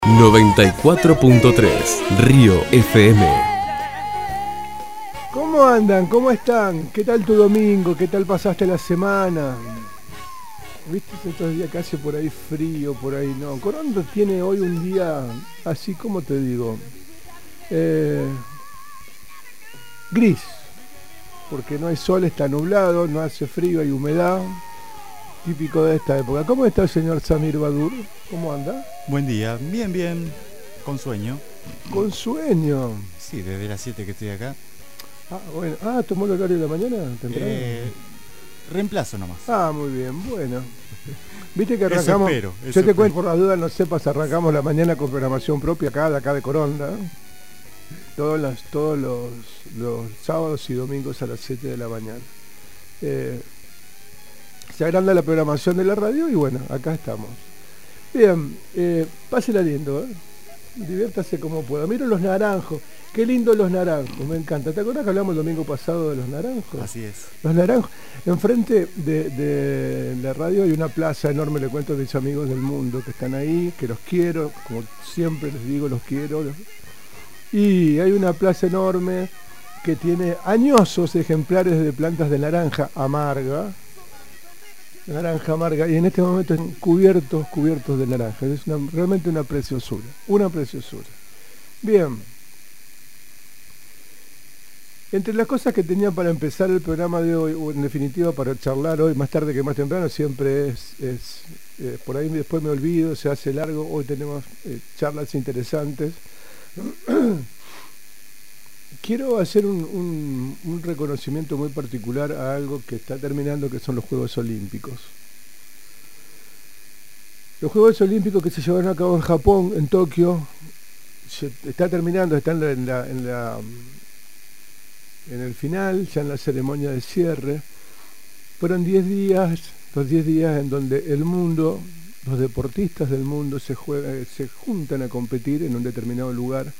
94.3 Río FM. ¿Cómo andan? ¿Cómo están? ¿Qué tal tu domingo? ¿Qué tal pasaste la semana? ¿Viste estos días que hace por ahí frío, por ahí no? Coronda tiene hoy un día, así como te digo, gris, porque no hay sol, está nublado, no hace frío, hay humedad, típico de esta época. ¿Cómo está el señor Samir Badur? ¿Cómo anda? Buen día, bien, con sueño. Con sueño. Sí, desde las 7 que estoy acá. Ah, bueno. Ah, ¿tomó el horario de la mañana? ¿Temprano? Reemplazo nomás. Ah, muy bien, bueno. Viste que arrancamos. Eso Yo te cuento por las dudas, no sepas, arrancamos la mañana con programación propia acá de Coronda. Todos los sábados y domingos a las 7 de la mañana. Se agranda la programación de la radio y bueno, acá estamos. Bien, pásela lindo, diviértase como pueda. Miro los naranjos, qué lindos los naranjos, me encanta. ¿Te acuerdas que hablamos el domingo pasado de los naranjos? Así es. Los naranjos. Enfrente de la radio hay una plaza enorme, le cuento a mis amigos del mundo que están ahí, que los quiero, como siempre les digo, los quiero. Y hay una plaza enorme que tiene añosos ejemplares de plantas de naranja amarga, y en este momento están cubiertos de naranja. Es realmente una preciosura. Bien. Entre las cosas que tenía para empezar el programa de hoy, o en definitiva para charlar hoy, más tarde que más temprano, siempre es por ahí después me olvido, se hace largo. Hoy tenemos charlas interesantes. Quiero hacer un reconocimiento muy particular a algo que está terminando, que son los Juegos Olímpicos. Los Juegos Olímpicos que se llevaron a cabo en Japón, en Tokio, se está terminando, están en el final, ya en la ceremonia de cierre. Fueron 10 días, los 10 días en donde el mundo, los deportistas del mundo se juntan a competir en un determinado lugar.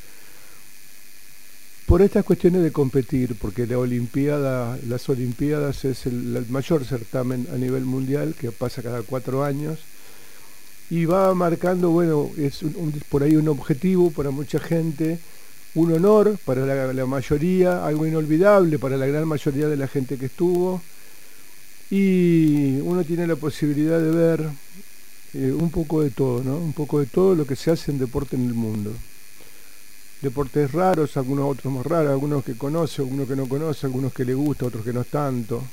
Por estas cuestiones de competir, porque las Olimpiadas es el mayor certamen a nivel mundial que pasa cada 4 años y va marcando, bueno, es por ahí un objetivo para mucha gente, un honor para la mayoría, algo inolvidable para la gran mayoría de la gente que estuvo, y uno tiene la posibilidad de ver un poco de todo, ¿no? Un poco de todo lo que se hace en deporte en el mundo. Deportes raros, algunos otros más raros, algunos que conoce, algunos que no conoce, algunos que le gusta, otros que no tanto.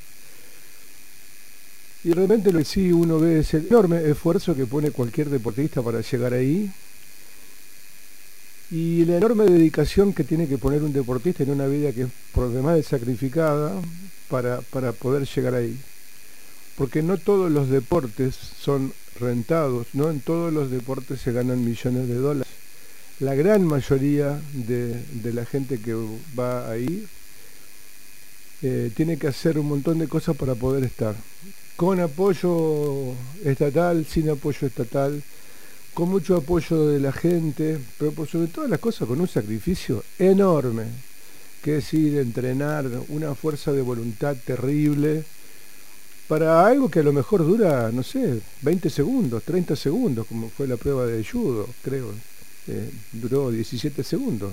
Y realmente lo que sí uno ve es el enorme esfuerzo que pone cualquier deportista para llegar ahí, y la enorme dedicación que tiene que poner un deportista en una vida que es por demás sacrificada para poder llegar ahí. Porque no todos los deportes son rentados, no en todos los deportes se ganan millones de dólares. La gran mayoría de la gente que va ahí tiene que hacer un montón de cosas para poder estar. Con apoyo estatal, sin apoyo estatal, con mucho apoyo de la gente, pero por sobre todas las cosas con un sacrificio enorme, que es ir a entrenar, una fuerza de voluntad terrible, para algo que a lo mejor dura, no sé, 20 segundos, 30 segundos, como fue la prueba de judo, creo. Duró 17 segundos.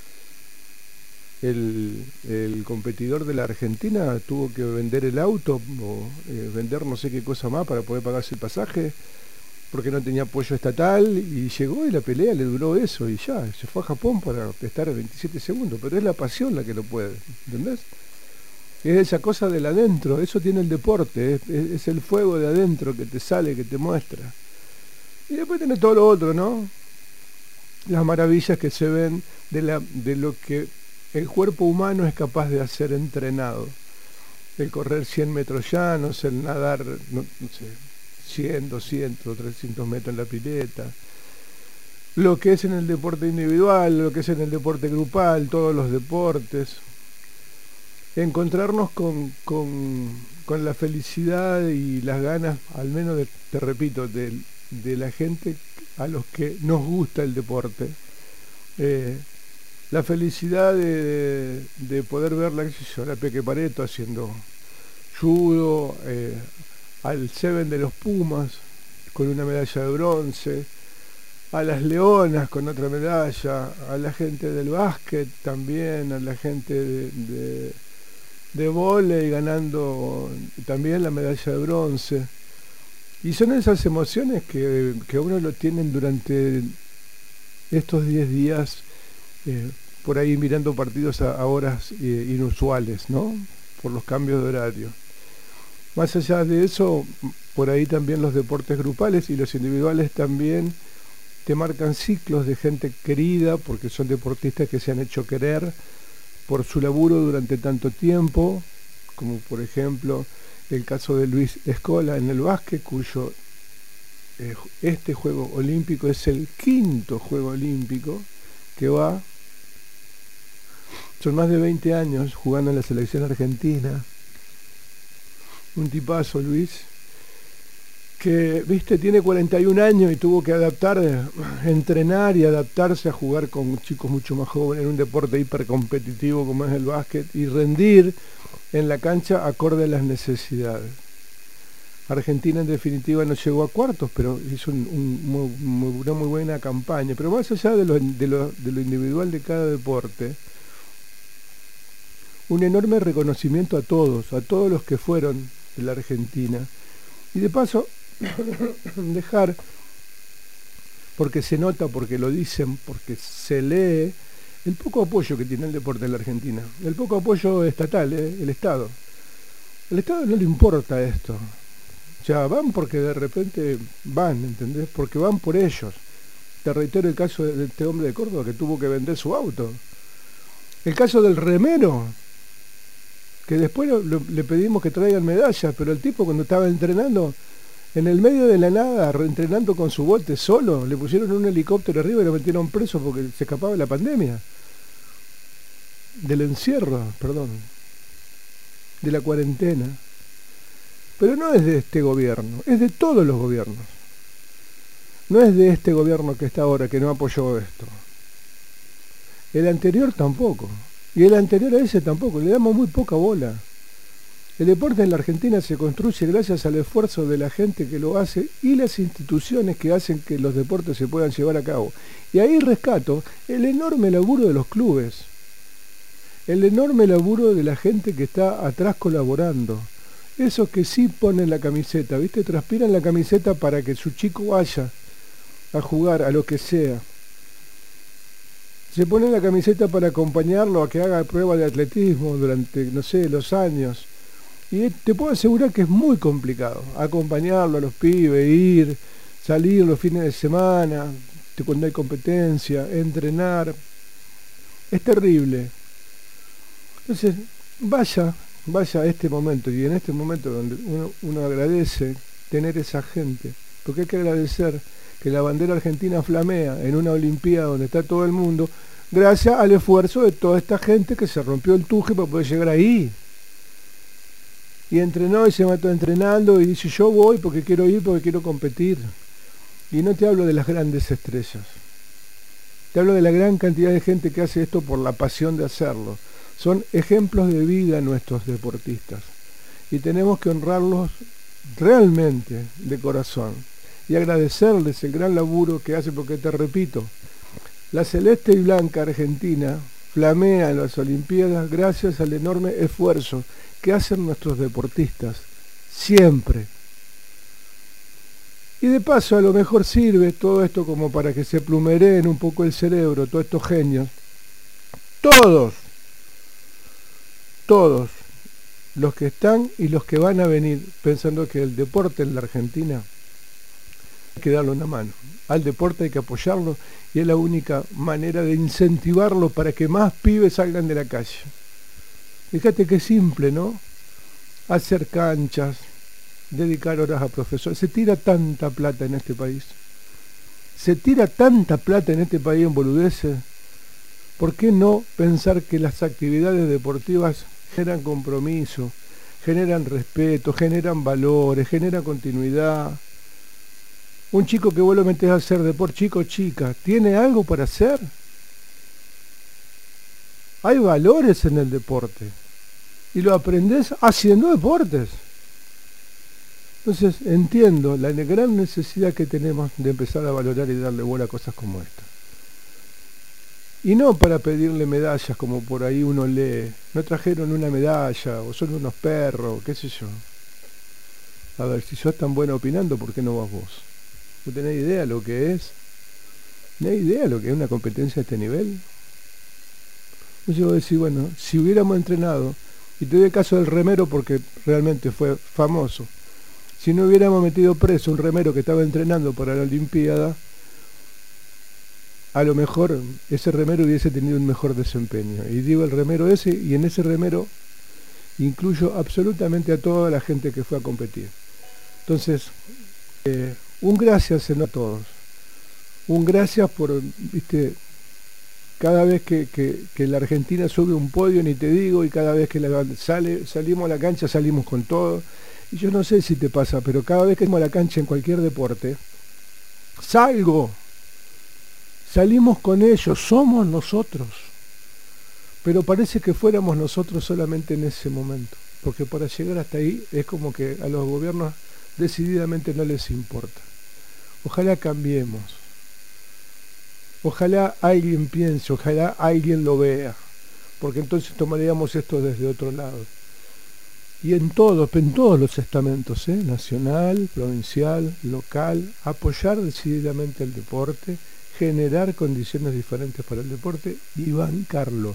El competidor de la Argentina tuvo que vender el auto o vender no sé qué cosa más para poder pagarse el pasaje, porque no tenía apoyo estatal, y llegó y la pelea le duró eso y ya, se fue a Japón para estar 27 segundos, pero es la pasión la que lo puede, ¿entendés? Es esa cosa del adentro, eso tiene el deporte, es el fuego de adentro que te sale, que te muestra. Y después tiene todo lo otro, ¿no? Las maravillas que se ven de lo que el cuerpo humano es capaz de hacer entrenado. El correr 100 metros llanos, el nadar, no sé, 100, 200, 300 metros en la pileta. Lo que es en el deporte individual, lo que es en el deporte grupal, todos los deportes. Encontrarnos con la felicidad y las ganas, al menos, te repito, de la gente a los que nos gusta el deporte, la felicidad de poder ver la Peque Pareto haciendo judo, al Seven de los Pumas con una medalla de bronce, a las Leonas con otra medalla, a la gente del básquet también, a la gente de vóley ganando también la medalla de bronce. Y son esas emociones que uno lo tienen durante estos 10 días, por ahí mirando partidos a horas inusuales, ¿no? Por los cambios de horario. Más allá de eso, por ahí también los deportes grupales y los individuales también te marcan ciclos de gente querida, porque son deportistas que se han hecho querer por su laburo durante tanto tiempo, como por ejemplo el caso de Luis Escola en el básquet, cuyo este Juego Olímpico es el 5º Juego Olímpico que va. Son más de 20 años jugando en la selección argentina. Un tipazo, Luis, que, viste, tiene 41 años y tuvo que entrenar y adaptarse a jugar con chicos mucho más jóvenes en un deporte hipercompetitivo como es el básquet y rendir en la cancha acorde a las necesidades. Argentina en definitiva no llegó a cuartos, pero hizo una muy buena campaña. Pero más allá de lo individual de cada deporte, un enorme reconocimiento a todos los que fueron de la Argentina. Y de paso, dejar, porque se nota, porque lo dicen, porque se lee, el poco apoyo que tiene el deporte en la Argentina. El poco apoyo estatal, el Estado. El Estado no le importa esto. O sea, van porque de repente van, ¿entendés? Porque van por ellos. Te reitero el caso de este hombre de Córdoba que tuvo que vender su auto. El caso del remero, que después le pedimos que traigan medallas, pero el tipo cuando estaba entrenando, en el medio de la nada, reentrenando con su bote solo, le pusieron un helicóptero arriba y lo metieron preso porque se escapaba de la pandemia. Del encierro, perdón. De la cuarentena. Pero no es de este gobierno, es de todos los gobiernos. No es de este gobierno que está ahora, que no apoyó esto. El anterior tampoco. Y el anterior a ese tampoco. Le damos muy poca bola. El deporte en la Argentina se construye gracias al esfuerzo de la gente que lo hace y las instituciones que hacen que los deportes se puedan llevar a cabo. Y ahí rescato el enorme laburo de los clubes. El enorme laburo de la gente que está atrás colaborando. Esos que sí ponen la camiseta, ¿viste? Transpiran la camiseta para que su chico vaya a jugar a lo que sea. Se ponen la camiseta para acompañarlo a que haga prueba de atletismo durante, no sé, los años. Y te puedo asegurar que es muy complicado acompañarlo a los pibes, ir, salir los fines de semana, cuando hay competencia, entrenar. Es terrible. Entonces, vaya a este momento, y en este momento donde uno agradece tener esa gente, porque hay que agradecer que la bandera argentina flamea en una olimpiada donde está todo el mundo, gracias al esfuerzo de toda esta gente que se rompió el tuje para poder llegar ahí. Y entrenó y se mató entrenando y dice, yo voy porque quiero ir, porque quiero competir. Y no te hablo de las grandes estrellas. Te hablo de la gran cantidad de gente que hace esto por la pasión de hacerlo. Son ejemplos de vida nuestros deportistas. Y tenemos que honrarlos realmente de corazón. Y agradecerles el gran laburo que hacen, porque te repito, la celeste y blanca Argentina flamea en las Olimpiadas gracias al enorme esfuerzo que hacen nuestros deportistas, siempre. Y de paso a lo mejor sirve todo esto como para que se plumereen un poco el cerebro, todos estos genios. Todos los que están y los que van a venir pensando que el deporte en la Argentina hay que darle una mano. Al deporte hay que apoyarlo y es la única manera de incentivarlo para que más pibes salgan de la calle. Fíjate qué simple, ¿no? Hacer canchas, dedicar horas a profesores. Se tira tanta plata en este país. Se tira tanta plata en este país en boludeces. ¿Por qué no pensar que las actividades deportivas generan compromiso, generan respeto, generan valores, generan continuidad? Un chico que vos lo metés a hacer deporte, chico o chica, ¿tiene algo para hacer? Hay valores en el deporte y lo aprendés haciendo deportes. Entonces entiendo la gran necesidad que tenemos de empezar a valorar y darle bola a cosas como esta. Y no para pedirle medallas como por ahí uno lee, no trajeron una medalla o son unos perros, qué sé yo. A ver, si sos tan bueno opinando, ¿por qué no vas vos? ¿No tenés idea lo que es? ¿Tenés idea lo que es una competencia de este nivel? Entonces vos decís, bueno, si hubiéramos entrenado, y te doy el caso del remero porque realmente fue famoso, si no hubiéramos metido preso un remero que estaba entrenando para la Olimpiada, a lo mejor ese remero hubiese tenido un mejor desempeño. Y digo el remero ese, y en ese remero incluyo absolutamente a toda la gente que fue a competir. Entonces, un gracias a todos. Un gracias por, viste, cada vez que la Argentina sube un podio, ni te digo, y cada vez que salimos a la cancha, salimos con todo. Y yo no sé si te pasa, pero cada vez que salimos a la cancha en cualquier deporte, salimos con ellos, somos nosotros. Pero parece que fuéramos nosotros solamente en ese momento, porque para llegar hasta ahí es como que a los gobiernos decididamente no les importa. Ojalá cambiemos, ojalá alguien piense, ojalá alguien lo vea, porque entonces tomaríamos esto desde otro lado. Y en todos los estamentos, nacional, provincial, local, apoyar decididamente el deporte, generar condiciones diferentes para el deporte y bancarlo.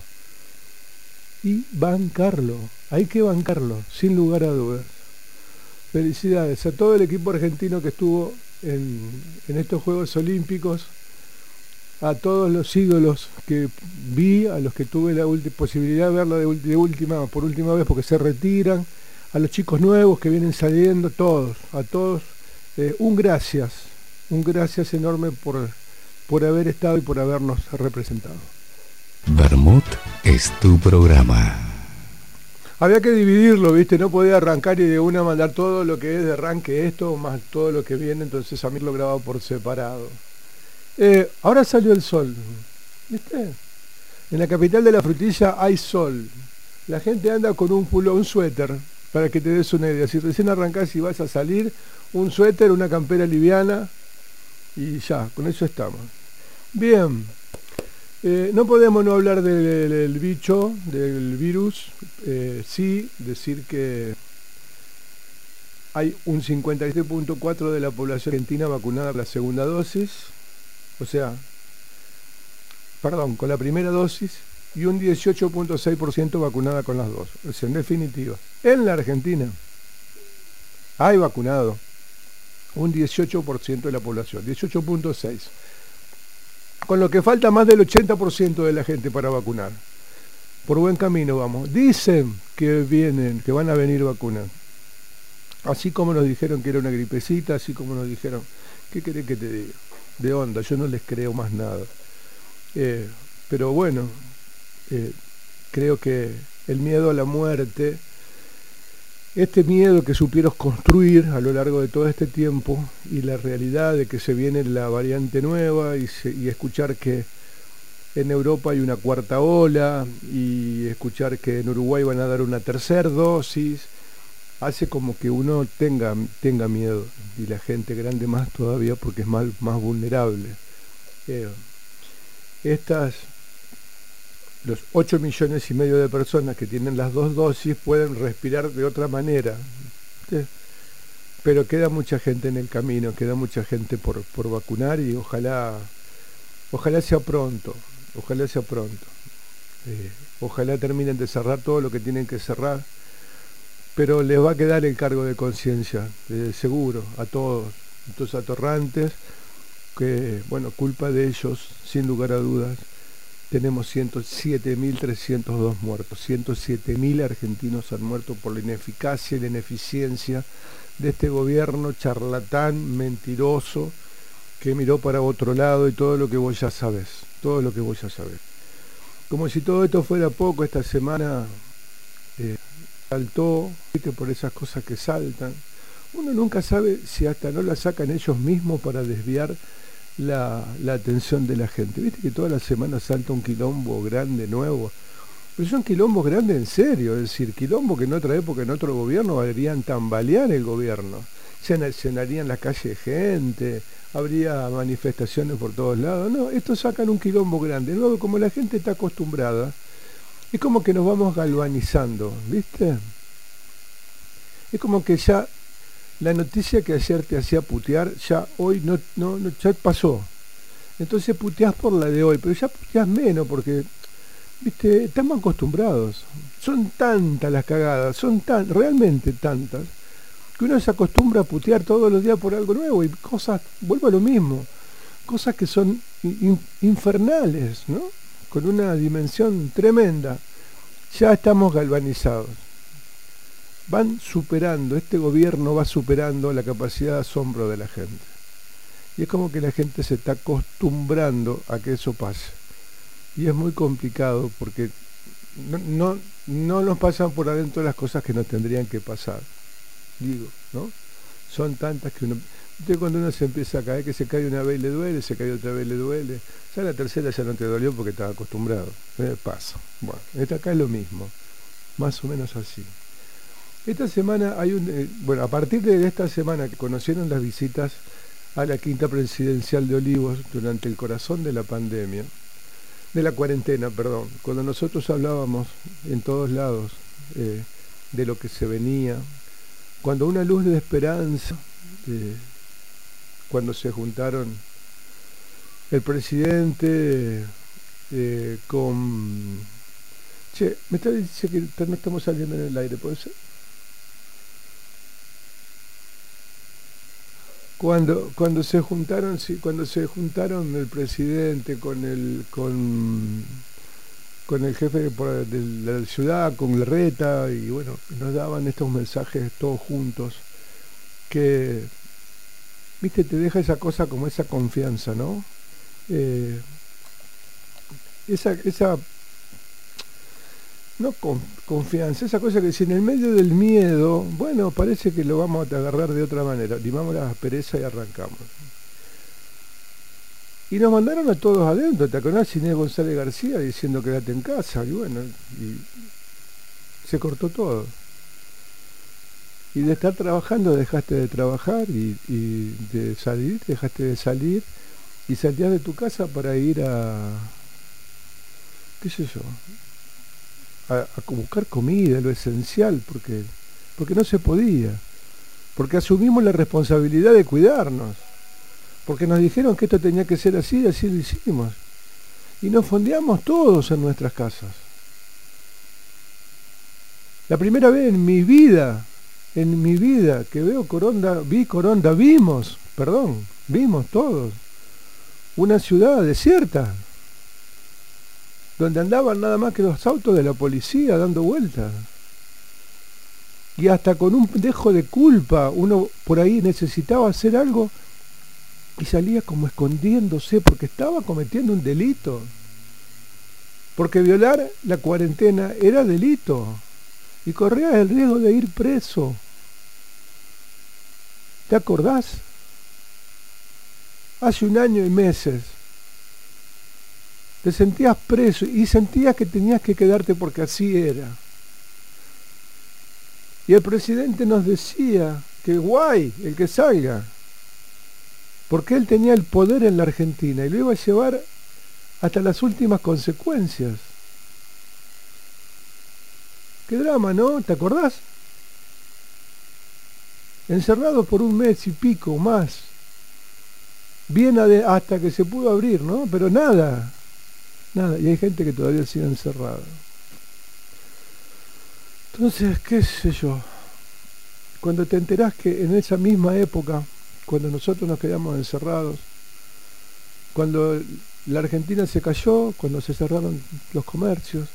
Hay que bancarlo, sin lugar a dudas. Felicidades a todo el equipo argentino que estuvo en estos Juegos Olímpicos, a todos los ídolos que vi, a los que tuve la posibilidad de verlo por última vez porque se retiran, a los chicos nuevos que vienen saliendo, a todos, un gracias enorme por haber estado y por habernos representado. Bermud es tu programa. Había que dividirlo, ¿viste? No podía arrancar y de una mandar todo lo que es de arranque esto, más todo lo que viene, entonces a mí lo grababa por separado. Ahora salió el sol, ¿viste? En la capital de la frutilla hay sol. La gente anda con un suéter, para que te des una idea. Si recién arrancás y vas a salir, un suéter, una campera liviana, y ya, con eso estamos. Bien, no podemos no hablar del bicho, del virus, sí decir que hay un 57.4% de la población argentina vacunada con la segunda dosis, con la primera dosis, y un 18.6% vacunada con las dos. O sea, en definitiva, en la Argentina hay vacunado un 18% de la población, 18.6%. Con lo que falta más del 80% de la gente para vacunar. Por buen camino vamos. Dicen que van a venir vacunas. Así como nos dijeron que era una gripecita, así como nos dijeron, ¿qué querés que te diga? De onda, yo no les creo más nada. Pero bueno, creo que el miedo a la muerte, este miedo que supieron construir a lo largo de todo este tiempo, y la realidad de que se viene la variante nueva y escuchar que en Europa hay una cuarta ola y escuchar que en Uruguay van a dar una tercera dosis, hace como que uno tenga miedo, y la gente grande más todavía porque es más vulnerable. Los 8,5 millones de personas que tienen las dos dosis pueden respirar de otra manera, ¿sí? Pero queda mucha gente en el camino, queda mucha gente por vacunar, y ojalá sea pronto, ojalá terminen de cerrar todo lo que tienen que cerrar, pero les va a quedar el cargo de conciencia, seguro, a todos, estos atorrantes, que bueno, culpa de ellos, sin lugar a dudas. Tenemos 107.302 muertos, 107.000 argentinos han muerto por la ineficacia y la ineficiencia de este gobierno charlatán, mentiroso, que miró para otro lado, y todo lo que vos ya sabés. Como si todo esto fuera poco, esta semana saltó, ¿viste? Por esas cosas que saltan. Uno nunca sabe si hasta no la sacan ellos mismos para desviar la atención de la gente. Viste que toda la semana salta un quilombo grande nuevo, pero son quilombos grandes en serio, es decir, quilombo que en otra época, en otro gobierno, deberían tambalear el gobierno. llenarían las calles de gente, habría manifestaciones por todos lados. No, esto sacan un quilombo grande. Luego, como la gente está acostumbrada, es como que nos vamos galvanizando, ¿viste? Es como que ya la noticia que ayer te hacía putear, ya hoy no, ya pasó. Entonces puteás por la de hoy, pero ya puteás menos porque, viste, estamos acostumbrados. Son tantas las cagadas, realmente tantas, que uno se acostumbra a putear todos los días por algo nuevo y cosas, vuelvo a lo mismo, cosas que son infernales, ¿no? Con una dimensión tremenda. Ya estamos galvanizados. Este gobierno va superando la capacidad de asombro de la gente. Y es como que la gente se está acostumbrando a que eso pase. Y es muy complicado porque no nos pasan por adentro las cosas que nos tendrían que pasar. Digo, ¿no? Son tantas que uno... Entonces cuando uno se empieza a caer, que se cae una vez y le duele, se cae otra vez y le duele. Ya la tercera ya no te dolió porque estaba acostumbrado. Pasa. Bueno, acá es lo mismo. Más o menos así. Esta semana hay a partir de esta semana que conocieron las visitas a la quinta presidencial de Olivos durante el corazón de la pandemia, de la cuarentena, perdón, cuando nosotros hablábamos en todos lados de lo que se venía, cuando una luz de esperanza, cuando se juntaron el presidente con... Che, me está diciendo que no estamos saliendo en el aire, ¿puede ser? Cuando se juntaron el presidente con el jefe de la ciudad, con Larreta, y bueno, nos daban estos mensajes todos juntos, que, viste, te deja esa cosa como esa confianza, ¿no? Esa no confianza, esa cosa que si en el medio del miedo, bueno, parece que lo vamos a agarrar de otra manera, limamos la pereza y arrancamos. Y nos mandaron a todos adentro, ¿te acordás? Inés González García diciendo quédate en casa, y bueno, y se cortó todo. Y de estar trabajando dejaste de trabajar, y de salir dejaste de salir, y salías de tu casa para ir a, qué sé yo, a buscar comida, lo esencial, porque no se podía, porque asumimos la responsabilidad de cuidarnos, porque nos dijeron que esto tenía que ser así, y así lo hicimos, y nos fondeamos todos en nuestras casas. La primera vez en mi vida que vimos todos una ciudad desierta, donde andaban nada más que los autos de la policía dando vueltas. Y hasta con un dejo de culpa, uno por ahí necesitaba hacer algo y salía como escondiéndose porque estaba cometiendo un delito. Porque violar la cuarentena era delito y corría el riesgo de ir preso. ¿Te acordás? Hace 1 año y meses te sentías preso y sentías que tenías que quedarte porque así era. Y el presidente nos decía que guay el que salga, porque él tenía el poder en la Argentina y lo iba a llevar hasta las últimas consecuencias. Qué drama, ¿no? ¿Te acordás? Encerrados por 1 mes y pico más, bien hasta que se pudo abrir, ¿no? Pero nada, y hay gente que todavía sigue encerrada. Entonces, qué sé yo, cuando te enterás que en esa misma época, cuando nosotros nos quedamos encerrados, cuando la Argentina se cayó, cuando se cerraron los comercios,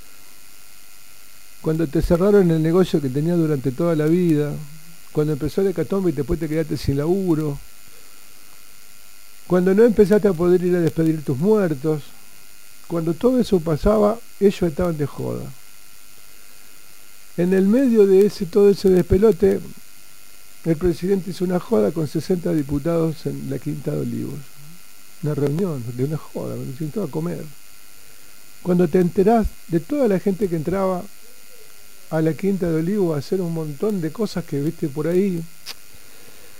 cuando te cerraron el negocio que tenías durante toda la vida, cuando empezó el hecatombe y después te quedaste sin laburo, cuando no empezaste a poder ir a despedir tus muertos, cuando todo eso pasaba, ellos estaban de joda. En el medio de todo ese despelote, el presidente hizo una joda con 60 diputados en la Quinta de Olivos. Una reunión de una joda, me sentó a comer. Cuando te enterás de toda la gente que entraba a la Quinta de Olivos a hacer un montón de cosas que viste por ahí,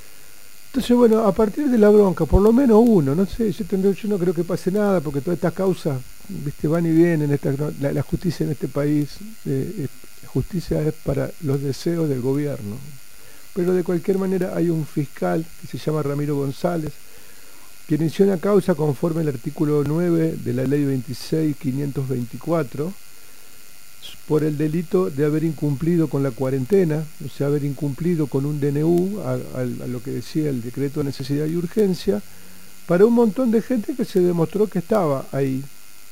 Entonces, bueno, a partir de la bronca, por lo menos uno, no sé, yo no creo que pase nada, porque todas estas causas, viste, van y vienen, la justicia en este país, justicia es para los deseos del gobierno. Pero de cualquier manera hay un fiscal que se llama Ramiro González, que inició una causa conforme al artículo 9 de la ley 26.524, por el delito de haber incumplido con la cuarentena, o sea, haber incumplido con un DNU a lo que decía el decreto de necesidad y urgencia, para un montón de gente que se demostró que estaba ahí.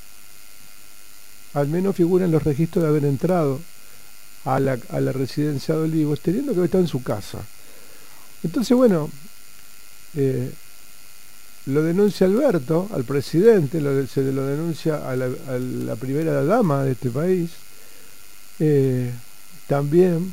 Al menos figura en los registros de haber entrado a la residencia de Olivos, teniendo que haber estado en su casa. Entonces, bueno, lo denuncia Alberto, al presidente, se lo denuncia a la primera dama de este país, también,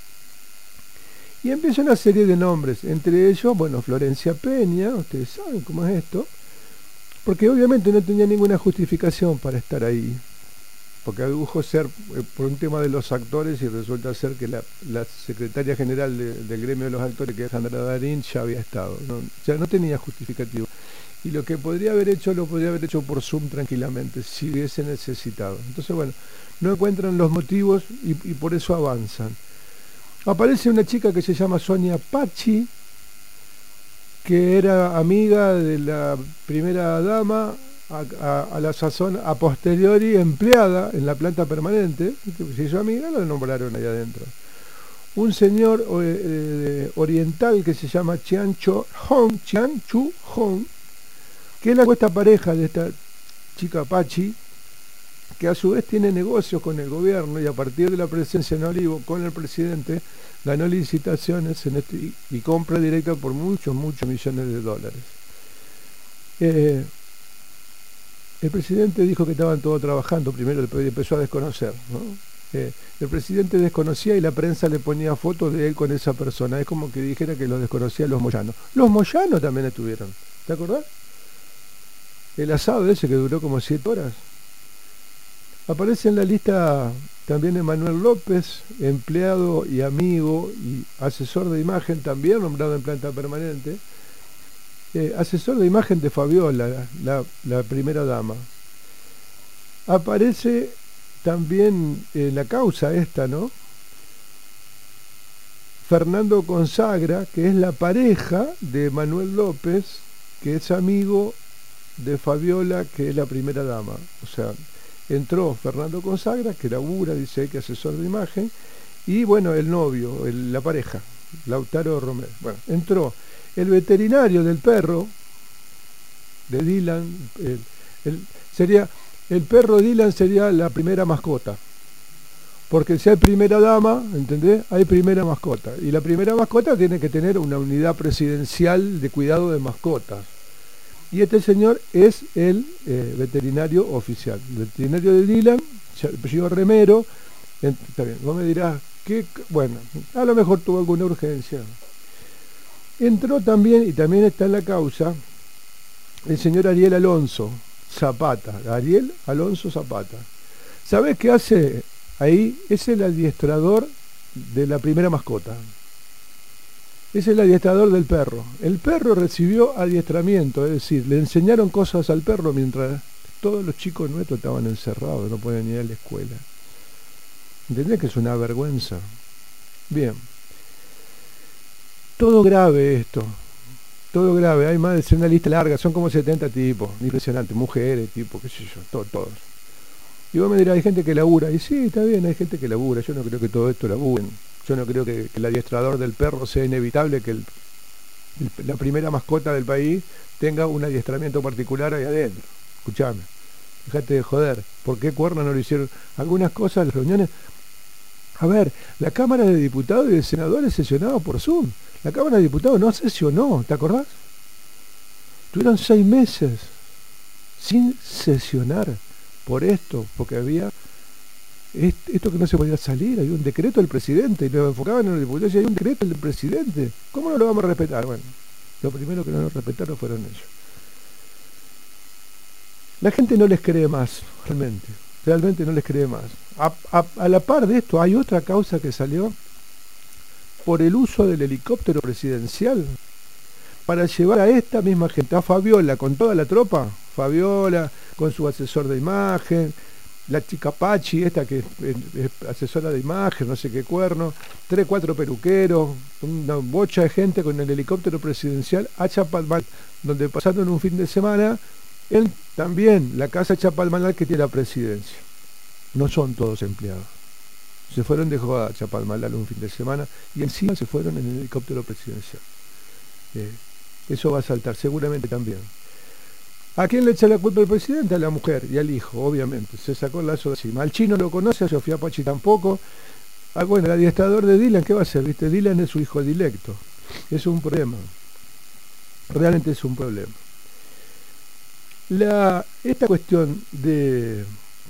y empieza una serie de nombres, entre ellos, bueno, Florencia Peña, ustedes saben cómo es esto, porque obviamente no tenía ninguna justificación para estar ahí, porque adujo ser por un tema de los actores, y resulta ser que la secretaria general del gremio de los actores, que es Sandra Darín, ya había estado, ¿no? O sea, no tenía justificativo, y lo que podría haber hecho, lo podría haber hecho por Zoom tranquilamente, si hubiese necesitado. Entonces, bueno, no encuentran los motivos y por eso avanzan. Aparece una chica que se llama Sonia Pachi, que era amiga de la primera dama, a la sazón a posteriori empleada en la planta permanente, que se hizo amiga, lo nombraron allá adentro. Un señor oriental que se llama Chiang Chu Hong, que es la supuesta pareja de esta chica Pachi, que a su vez tiene negocios con el gobierno, y a partir de la presencia en Olivo con el presidente ganó licitaciones y compra directa por muchos millones de dólares. El presidente dijo que estaban todos trabajando primero, después empezó a desconocer, ¿no? El presidente desconocía y la prensa le ponía fotos de él con esa persona. Es como que dijera que lo desconocía los Moyano. Los Moyano también estuvieron, ¿te acordás? El asado ese que duró como 7 horas. Aparece en la lista también Emanuel López, empleado y amigo y asesor de imagen, también nombrado en planta permanente, asesor de imagen de Fabiola, la primera dama. Aparece también la causa esta, ¿no? Fernando Consagra, que es la pareja de Manuel López, que es amigo de Fabiola, que es la primera dama. O sea, entró Fernando Consagra, que labura, dice que asesor de imagen, y bueno, el novio, la pareja, Lautaro Romero. Bueno, entró el veterinario del perro, de Dylan, el perro Dylan sería la primera mascota, porque si hay primera dama, ¿entendés? Hay primera mascota, y la primera mascota tiene que tener una unidad presidencial de cuidado de mascotas. Y este señor es el veterinario oficial, el veterinario de Dylan, apellido Remero. Está bien, vos me dirás, bueno, a lo mejor tuvo alguna urgencia. Entró también, y también está en la causa, el señor Ariel Alonso Zapata, Ariel Alonso Zapata. ¿Sabés qué hace ahí? Es el adiestrador de la primera mascota. Es el adiestrador del perro. El perro recibió adiestramiento, es decir, le enseñaron cosas al perro mientras todos los chicos nuestros estaban encerrados, no podían ir a la escuela. ¿Entendés que es una vergüenza? Bien. Todo grave esto. Todo grave. Hay más de una lista larga, son como 70 tipos. Impresionante. Mujeres, tipos, qué sé yo, todos. Y vos me dirás, hay gente que labura. Y sí, está bien, hay gente que labura. Yo no creo que todo esto laburen. Yo no creo que el adiestrador del perro sea inevitable que la primera mascota del país tenga un adiestramiento particular ahí adentro. Escuchame, dejate de joder. ¿Por qué cuerno no lo hicieron? Algunas cosas, las reuniones... A ver, la Cámara de Diputados y de Senadores sesionaba por Zoom. La Cámara de Diputados no sesionó, ¿te acordás? Tuvieron 6 meses sin sesionar por esto, porque había... esto que no se podía salir, había un decreto del presidente, y lo enfocaban en los diputados, y hay un decreto del presidente. ¿Cómo no lo vamos a respetar? Bueno, lo primero que no lo respetaron fueron ellos. La gente no les cree más, realmente no les cree más. A la par de esto, hay otra causa que salió por el uso del helicóptero presidencial. para llevar a esta misma gente, a Fabiola con toda la tropa, Fabiola con su asesor de imagen, la chica Pachi, esta que es asesora de imagen, no sé qué cuerno, 3, 4 peluqueros, una bocha de gente con el helicóptero presidencial a Chapalmalal, donde pasaron un fin de semana en también la casa de Chapalmalal que tiene la presidencia. No son todos empleados. Se fueron de joda a Chapalmalal un fin de semana y encima se fueron en el helicóptero presidencial. Eso va a saltar, seguramente también. ¿A quién le echa la culpa el presidente? A la mujer y al hijo, obviamente. Se sacó el lazo de encima. Al chino lo conoce, a Sofía Pachi tampoco. Bueno, el adiestrador de Dylan, ¿qué va a hacer? ¿Viste? Dylan es su hijo directo. Es un problema. Realmente es un problema. Esta cuestión de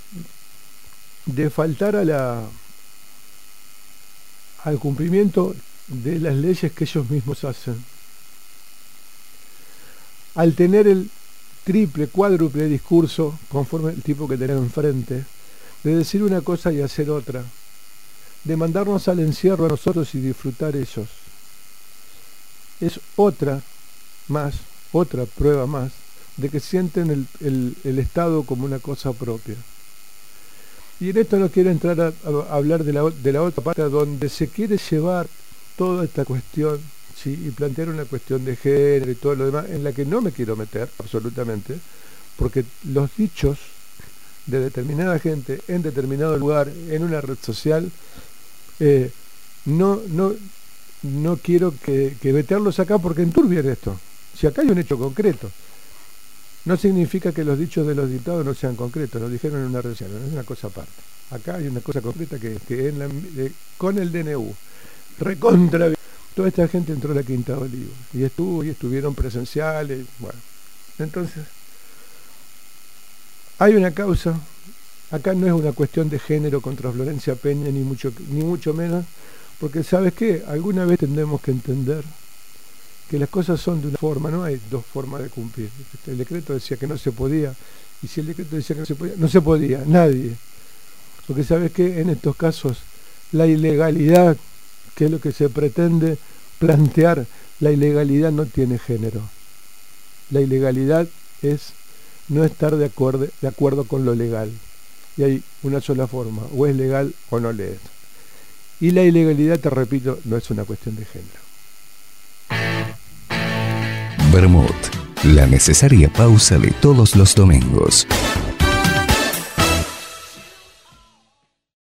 faltar al cumplimiento de las leyes que ellos mismos hacen, al tener el triple, cuádruple discurso, conforme el tipo que tenés enfrente, de decir una cosa y hacer otra, de mandarnos al encierro a nosotros y disfrutar ellos, es otra prueba más, de que sienten el Estado como una cosa propia. Y en esto no quiero entrar a hablar de la otra parte, donde se quiere llevar toda esta cuestión, ¿sí? Y plantear una cuestión de género y todo lo demás, en la que no me quiero meter absolutamente, porque los dichos de determinada gente en determinado lugar, en una red social, no quiero que meterlos acá porque enturbian esto. Si acá hay un hecho concreto, no significa que los dichos de los dictados no sean concretos, lo dijeron en una red social, no es una cosa aparte. Acá hay una cosa concreta que con el DNU, recontra. Toda esta gente entró a la Quinta de Olivos y estuvieron presenciales. Bueno, entonces hay una causa. Acá no es una cuestión de género contra Florencia Peña, ni mucho menos, porque ¿sabes qué? Alguna vez tendremos que entender que las cosas son de una forma, no hay dos formas de cumplir. El decreto decía que no se podía, y si el decreto decía que no se podía, nadie. Porque ¿sabes qué? En estos casos la ilegalidad, que es lo que se pretende plantear, la ilegalidad no tiene género. La ilegalidad es no estar de acuerdo con lo legal. Y hay una sola forma, o es legal o no le es. Y la ilegalidad, te repito, no es una cuestión de género. Vermut, la necesaria pausa de todos los domingos.